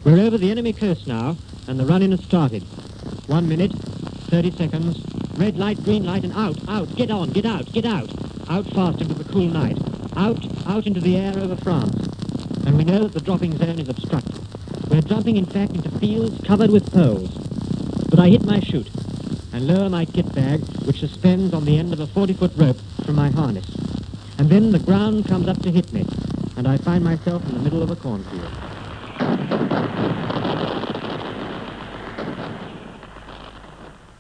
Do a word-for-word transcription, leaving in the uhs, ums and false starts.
We're over the enemy coast now, and the run-in has started. One minute, thirty seconds, red light, green light, and out, out, get on, get out, get out. Out fast into the cool night. Out, out into the air over France. And we know that the dropping zone is obstructed. We're jumping, in fact, into fields covered with poles. But I hit my chute, and lower my kit bag, which suspends on the end of a forty-foot rope from my harness. And then the ground comes up to hit me, and I find myself in the middle of a cornfield.